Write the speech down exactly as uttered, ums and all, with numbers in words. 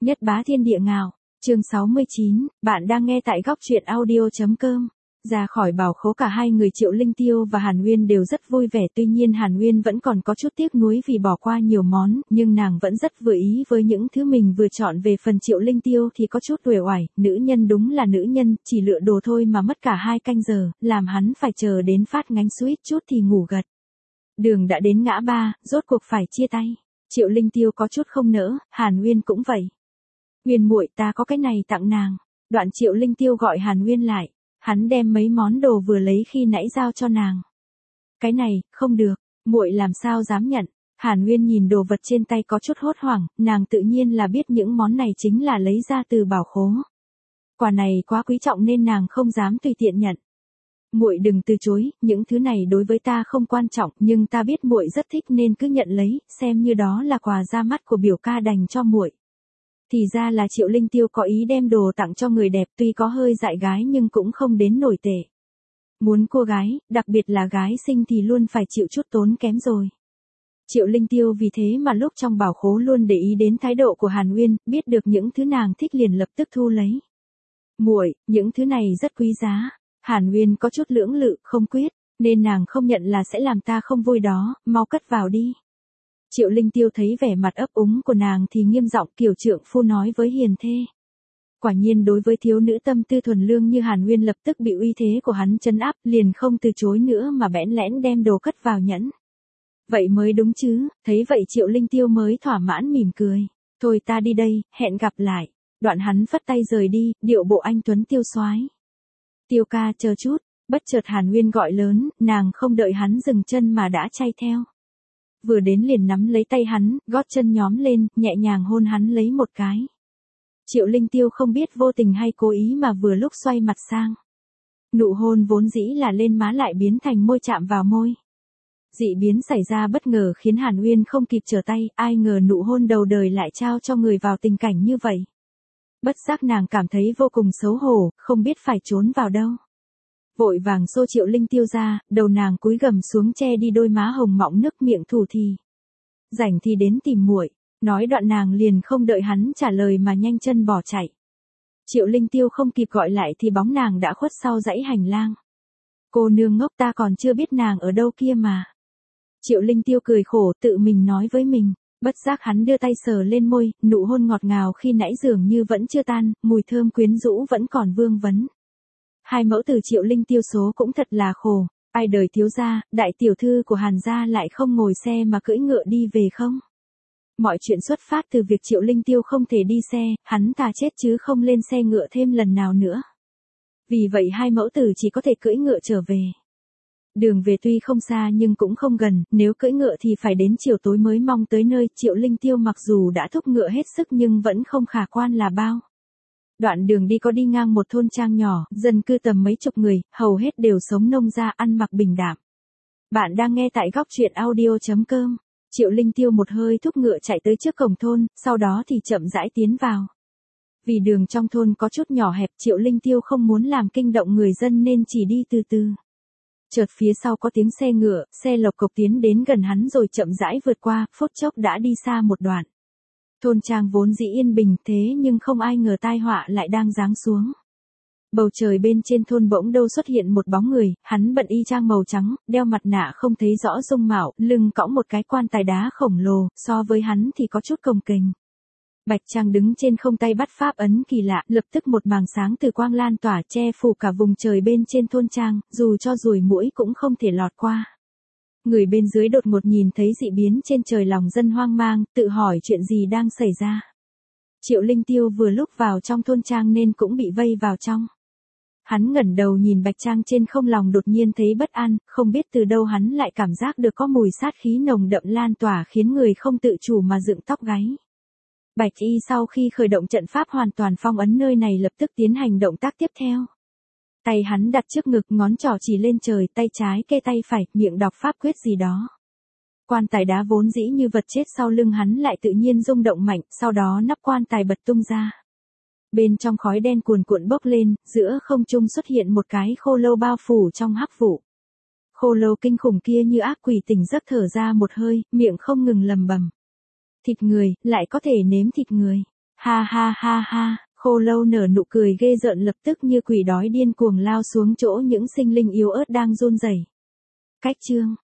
Nhất bá thiên địa ngạo, chương sáu mươi chín, bạn đang nghe tại góc truyện audio.com. Ra khỏi bảo khố cả hai người Triệu Linh Tiêu và Hàn Uyên đều rất vui vẻ, tuy nhiên Hàn Uyên vẫn còn có chút tiếc nuối vì bỏ qua nhiều món, nhưng nàng vẫn rất vừa ý với những thứ mình vừa chọn. Về phần Triệu Linh Tiêu thì có chút uể oải, nữ nhân đúng là nữ nhân, chỉ lựa đồ thôi mà mất cả hai canh giờ, làm hắn phải chờ đến phát ngánh suýt chút thì ngủ gật. Đường đã đến ngã ba, rốt cuộc phải chia tay. Triệu Linh Tiêu có chút không nỡ, Hàn Uyên cũng vậy. Uyên muội, ta có cái này tặng nàng. Đoạn Triệu Linh Tiêu gọi Hàn Uyên lại, hắn đem mấy món đồ vừa lấy khi nãy giao cho nàng. Cái này, không được, muội làm sao dám nhận. Hàn Uyên nhìn đồ vật trên tay có chút hốt hoảng, nàng tự nhiên là biết những món này chính là lấy ra từ bảo khố. Quà này quá quý trọng nên nàng không dám tùy tiện nhận. Muội đừng từ chối, những thứ này đối với ta không quan trọng, nhưng ta biết muội rất thích nên cứ nhận lấy, xem như đó là quà ra mắt của biểu ca dành cho muội. Thì ra là Triệu Linh Tiêu có ý đem đồ tặng cho người đẹp, tuy có hơi dại gái nhưng cũng không đến nổi tệ. Muốn cô gái, đặc biệt là gái xinh thì luôn phải chịu chút tốn kém rồi. Triệu Linh Tiêu vì thế mà lúc trong bảo khố luôn để ý đến thái độ của Hàn Uyên, biết được những thứ nàng thích liền lập tức thu lấy. Muội, những thứ này rất quý giá. Hàn Uyên có chút lưỡng lự, không quyết, nên nàng không nhận là sẽ làm ta không vui đó, mau cất vào đi. Triệu Linh Tiêu thấy vẻ mặt ấp úng của nàng thì nghiêm giọng, kiểu trượng phu nói với hiền thê. Quả nhiên đối với thiếu nữ tâm tư thuần lương như Hàn Uyên lập tức bị uy thế của hắn trấn áp, liền không từ chối nữa mà bẽn lẽn đem đồ cất vào nhẫn. Vậy mới đúng chứ, thấy vậy Triệu Linh Tiêu mới thỏa mãn mỉm cười. Thôi ta đi đây, hẹn gặp lại. Đoạn hắn phất tay rời đi, điệu bộ anh tuấn tiêu soái. Tiêu ca chờ chút, bất chợt Hàn Uyên gọi lớn, nàng không đợi hắn dừng chân mà đã chay theo. Vừa đến liền nắm lấy tay hắn, gót chân nhóm lên, nhẹ nhàng hôn hắn lấy một cái. Triệu Linh Tiêu không biết vô tình hay cố ý mà vừa lúc xoay mặt sang. Nụ hôn vốn dĩ là lên má lại biến thành môi chạm vào môi. Dị biến xảy ra bất ngờ khiến Hàn Uyên không kịp trở tay, ai ngờ nụ hôn đầu đời lại trao cho người vào tình cảnh như vậy. Bất giác nàng cảm thấy vô cùng xấu hổ, không biết phải trốn vào đâu. Vội vàng xô Triệu Linh Tiêu ra, đầu nàng cúi gằm xuống che đi đôi má hồng mọng nước, miệng thủ thì. Rảnh thì đến tìm muội. Nói đoạn nàng liền không đợi hắn trả lời mà nhanh chân bỏ chạy. Triệu Linh Tiêu không kịp gọi lại thì bóng nàng đã khuất sau dãy hành lang. Cô nương ngốc, ta còn chưa biết nàng ở đâu kia mà. Triệu Linh Tiêu cười khổ tự mình nói với mình. Bất giác hắn đưa tay sờ lên môi, nụ hôn ngọt ngào khi nãy dường như vẫn chưa tan, mùi thơm quyến rũ vẫn còn vương vấn. Hai mẫu tử Triệu Linh Tiêu số cũng thật là khổ, ai đời thiếu gia, đại tiểu thư của Hàn gia lại không ngồi xe mà cưỡi ngựa đi về không? Mọi chuyện xuất phát từ việc Triệu Linh Tiêu không thể đi xe, hắn thà chết chứ không lên xe ngựa thêm lần nào nữa. Vì vậy hai mẫu tử chỉ có thể cưỡi ngựa trở về. Đường về tuy không xa nhưng cũng không gần, nếu cưỡi ngựa thì phải đến chiều tối mới mong tới nơi. Triệu Linh Tiêu mặc dù đã thúc ngựa hết sức nhưng vẫn không khả quan là bao. Đoạn đường đi có đi ngang một thôn trang nhỏ, dân cư tầm mấy chục người, hầu hết đều sống nông gia, ăn mặc bình đạm. Bạn đang nghe tại góc truyện audio.com. Triệu Linh Tiêu một hơi thúc ngựa chạy tới trước cổng thôn, sau đó thì chậm rãi tiến vào. Vì đường trong thôn có chút nhỏ hẹp, Triệu Linh Tiêu không muốn làm kinh động người dân nên chỉ đi từ từ. Chợt phía sau có tiếng xe ngựa, xe lộc cộc tiến đến gần hắn rồi chậm rãi vượt qua, phút chốc đã đi xa một đoạn. Thôn trang vốn dĩ yên bình thế nhưng không ai ngờ tai họa lại đang giáng xuống. Bầu trời bên trên thôn bỗng đâu xuất hiện một bóng người, hắn bận y trang màu trắng, đeo mặt nạ không thấy rõ dung mạo, lưng cõng một cái quan tài đá khổng lồ, so với hắn thì có chút cồng kềnh. Bạch Trang đứng trên không, tay bắt pháp ấn kỳ lạ, lập tức một màng sáng từ quang lan tỏa che phủ cả vùng trời bên trên thôn trang, dù cho ruồi muỗi cũng không thể lọt qua. Người bên dưới đột ngột nhìn thấy dị biến trên trời, lòng dân hoang mang, tự hỏi chuyện gì đang xảy ra. Triệu Linh Tiêu vừa lúc vào trong thôn trang nên cũng bị vây vào trong. Hắn ngẩng đầu nhìn Bạch Trang trên không, lòng đột nhiên thấy bất an, không biết từ đâu hắn lại cảm giác được có mùi sát khí nồng đậm lan tỏa khiến người không tự chủ mà dựng tóc gáy. Bạch Y sau khi khởi động trận pháp hoàn toàn phong ấn nơi này lập tức tiến hành động tác tiếp theo. Tay hắn đặt trước ngực, ngón trỏ chỉ lên trời, tay trái kê tay phải, miệng đọc pháp quyết gì đó. Quan tài đá vốn dĩ như vật chết sau lưng hắn lại tự nhiên rung động mạnh, sau đó nắp quan tài bật tung ra. Bên trong khói đen cuồn cuộn bốc lên, giữa không trung xuất hiện một cái khô lâu bao phủ trong hắc vụ. Khô lâu kinh khủng kia như ác quỷ tỉnh giấc thở ra một hơi, miệng không ngừng lầm bầm. Thịt người, lại có thể nếm thịt người. Ha ha ha ha, Khô Lâu nở nụ cười ghê rợn lập tức như quỷ đói điên cuồng lao xuống chỗ những sinh linh yếu ớt đang run rẩy. Cách chương